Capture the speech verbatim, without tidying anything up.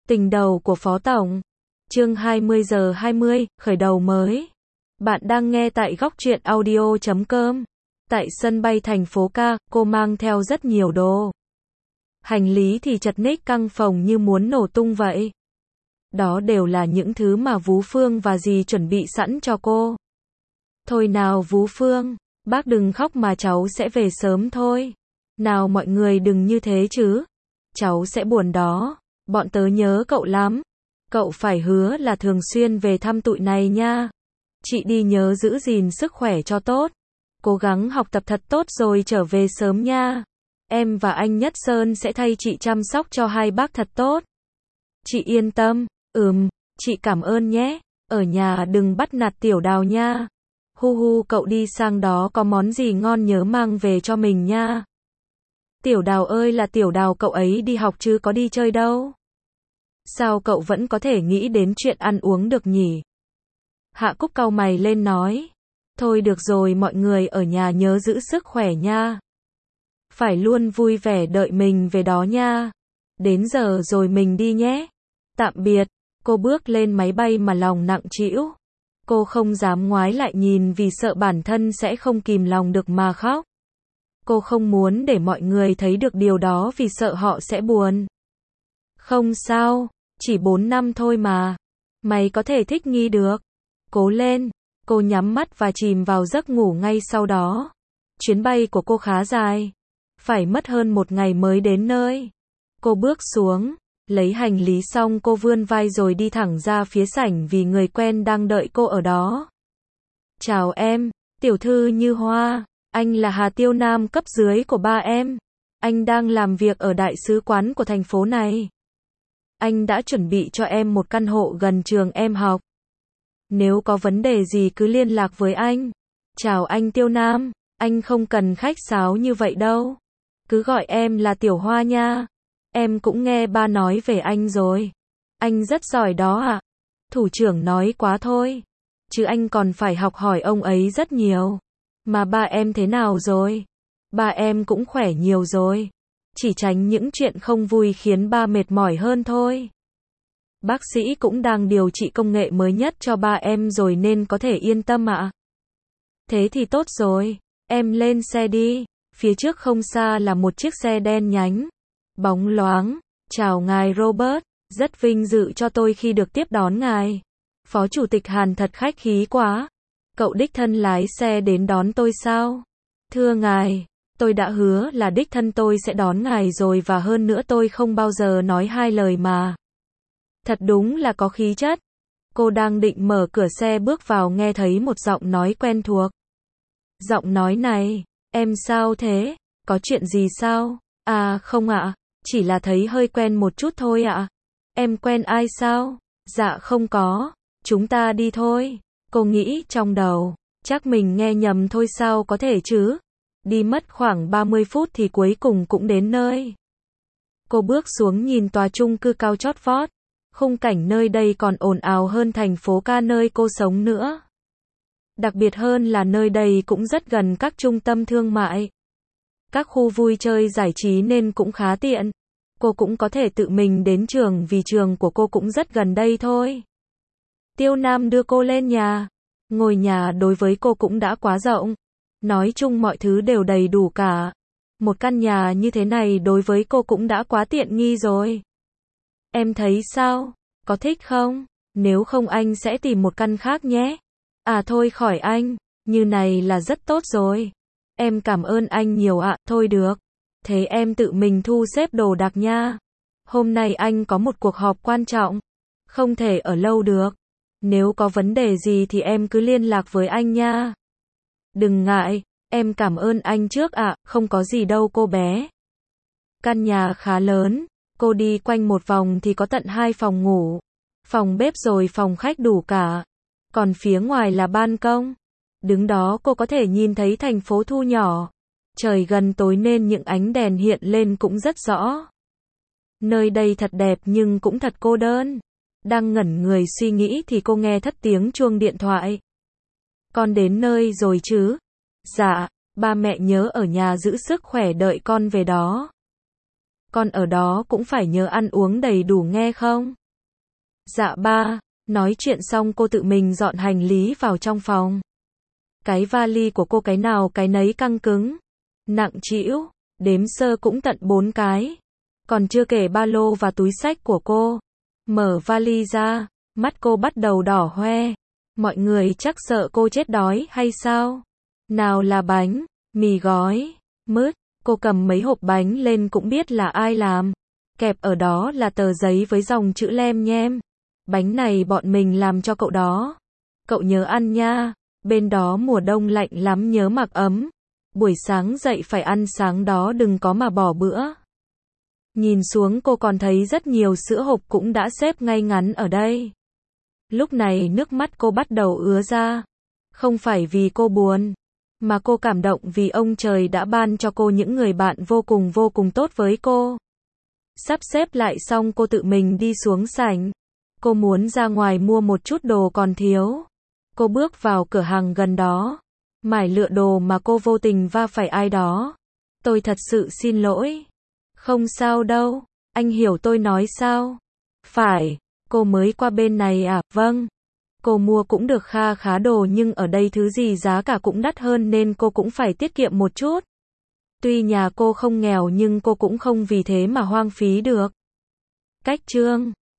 Tình đầu của Phó Tổng. Chương hai mươi giờ hai mươi, khởi đầu mới. Bạn đang nghe tại góc truyện audio chấm com. Tại sân bay thành phố Ca, cô mang theo rất nhiều đồ. Hành lý thì chật ních căng phồng như muốn nổ tung vậy. Đó đều là những thứ mà Vú Phương và dì chuẩn bị sẵn cho cô. Thôi nào Vú Phương, bác đừng khóc mà cháu sẽ về sớm thôi. Nào mọi người đừng như thế chứ. Cháu sẽ buồn đó. Bọn tớ nhớ cậu lắm. Cậu phải hứa là thường xuyên về thăm tụi này nha. Chị đi nhớ giữ gìn sức khỏe cho tốt. Cố gắng học tập thật tốt rồi trở về sớm nha. Em và anh Nhất Sơn sẽ thay chị chăm sóc cho hai bác thật tốt. Chị yên tâm. Ừm, chị cảm ơn nhé. Ở nhà đừng bắt nạt Tiểu Đào nha. Hu hu, cậu đi sang đó có món gì ngon nhớ mang về cho mình nha. Tiểu Đào ơi là Tiểu Đào, cậu ấy đi học chứ có đi chơi đâu. Sao cậu vẫn có thể nghĩ đến chuyện ăn uống được nhỉ? Hạ Cúc cau mày lên nói. Thôi được rồi, mọi người ở nhà nhớ giữ sức khỏe nha. Phải luôn vui vẻ đợi mình về đó nha. Đến giờ rồi mình đi nhé. Tạm biệt. Cô bước lên máy bay mà lòng nặng trĩu. Cô không dám ngoái lại nhìn vì sợ bản thân sẽ không kìm lòng được mà khóc. Cô không muốn để mọi người thấy được điều đó vì sợ họ sẽ buồn. Không sao, chỉ bốn năm thôi mà. Mày có thể thích nghi được. Cố lên. Cô nhắm mắt và chìm vào giấc ngủ ngay sau đó. Chuyến bay của cô khá dài. Phải mất hơn một ngày mới đến nơi. Cô bước xuống, lấy hành lý xong cô vươn vai rồi đi thẳng ra phía sảnh vì người quen đang đợi cô ở đó. Chào em, tiểu thư Như Hoa. Anh là Hà Tiêu Nam, cấp dưới của ba em. Anh đang làm việc ở đại sứ quán của thành phố này. Anh đã chuẩn bị cho em một căn hộ gần trường em học. Nếu có vấn đề gì cứ liên lạc với anh. Chào anh Tiêu Nam, anh không cần khách sáo như vậy đâu. Cứ gọi em là Tiểu Hoa nha. Em cũng nghe ba nói về anh rồi. Anh rất giỏi đó ạ. Thủ trưởng nói quá thôi. Chứ anh còn phải học hỏi ông ấy rất nhiều. Mà ba em thế nào rồi? Ba em cũng khỏe nhiều rồi. Chỉ tránh những chuyện không vui khiến ba mệt mỏi hơn thôi. Bác sĩ cũng đang điều trị công nghệ mới nhất cho ba em rồi nên có thể yên tâm ạ. Thế thì tốt rồi. Em lên xe đi. Phía trước không xa là một chiếc xe đen nhánh. Bóng loáng. Chào ngài Robert. Rất vinh dự cho tôi khi được tiếp đón ngài. Phó Chủ tịch Hàn thật khách khí quá. Cậu đích thân lái xe đến đón tôi sao? Thưa ngài, tôi đã hứa là đích thân tôi sẽ đón ngài rồi và hơn nữa tôi không bao giờ nói hai lời mà. Thật đúng là có khí chất. Cô đang định mở cửa xe bước vào nghe thấy một giọng nói quen thuộc. Giọng nói này, em sao thế? Có chuyện gì sao? À không ạ, chỉ là thấy hơi quen một chút thôi ạ. Em quen ai sao? Dạ không có, chúng ta đi thôi. Cô nghĩ trong đầu, chắc mình nghe nhầm thôi sao có thể chứ. Đi mất khoảng ba mươi phút thì cuối cùng cũng đến nơi. Cô bước xuống nhìn tòa chung cư cao chót vót. Khung cảnh nơi đây còn ồn ào hơn thành phố Ca nơi cô sống nữa. Đặc biệt hơn là nơi đây cũng rất gần các trung tâm thương mại. Các khu vui chơi giải trí nên cũng khá tiện. Cô cũng có thể tự mình đến trường vì trường của cô cũng rất gần đây thôi. Tiêu Nam đưa cô lên nhà. Ngôi nhà đối với cô cũng đã quá rộng. Nói chung mọi thứ đều đầy đủ cả. Một căn nhà như thế này đối với cô cũng đã quá tiện nghi rồi. Em thấy sao? Có thích không? Nếu không anh sẽ tìm một căn khác nhé. À thôi khỏi anh. Như này là rất tốt rồi. Em cảm ơn anh nhiều ạ. Thôi được. Thế em tự mình thu xếp đồ đạc nha. Hôm nay anh có một cuộc họp quan trọng. Không thể ở lâu được. Nếu có vấn đề gì thì em cứ liên lạc với anh nha. Đừng ngại, em cảm ơn anh trước ạ, không có gì đâu cô bé. Căn nhà khá lớn, cô đi quanh một vòng thì có tận hai phòng ngủ, phòng bếp rồi phòng khách đủ cả. Còn phía ngoài là ban công. Đứng đó cô có thể nhìn thấy thành phố thu nhỏ. Trời gần tối nên những ánh đèn hiện lên cũng rất rõ. Nơi đây thật đẹp nhưng cũng thật cô đơn. Đang ngẩn người suy nghĩ thì cô nghe thất tiếng chuông điện thoại. Con đến nơi rồi chứ? Dạ, ba mẹ nhớ ở nhà giữ sức khỏe đợi con về đó. Con ở đó cũng phải nhớ ăn uống đầy đủ nghe không? Dạ ba. Nói chuyện xong cô tự mình dọn hành lý vào trong phòng. Cái vali của cô cái nào cái nấy căng cứng, nặng trĩu, đếm sơ cũng tận bốn cái. Còn chưa kể ba lô và túi xách của cô. Mở vali ra, mắt cô bắt đầu đỏ hoe. Mọi người chắc sợ cô chết đói hay sao? Nào là bánh, mì gói, mứt, cô cầm mấy hộp bánh lên cũng biết là ai làm. Kẹp ở đó là tờ giấy với dòng chữ lem nhem. Bánh này bọn mình làm cho cậu đó. Cậu nhớ ăn nha, bên đó mùa đông lạnh lắm nhớ mặc ấm. Buổi sáng dậy phải ăn sáng đó đừng có mà bỏ bữa. Nhìn xuống cô còn thấy rất nhiều sữa hộp cũng đã xếp ngay ngắn ở đây. Lúc này nước mắt cô bắt đầu ứa ra. Không phải vì cô buồn, mà cô cảm động vì ông trời đã ban cho cô những người bạn vô cùng vô cùng tốt với cô. Sắp xếp lại xong cô tự mình đi xuống sảnh. Cô muốn ra ngoài mua một chút đồ còn thiếu. Cô bước vào cửa hàng gần đó. Mải lựa đồ mà cô vô tình va phải ai đó. Tôi thật sự xin lỗi. Không sao đâu, anh hiểu tôi nói sao? Phải, cô mới qua bên này à? Vâng. Cô mua cũng được kha khá đồ nhưng ở đây thứ gì giá cả cũng đắt hơn nên cô cũng phải tiết kiệm một chút. Tuy nhà cô không nghèo nhưng cô cũng không vì thế mà hoang phí được. Cách chương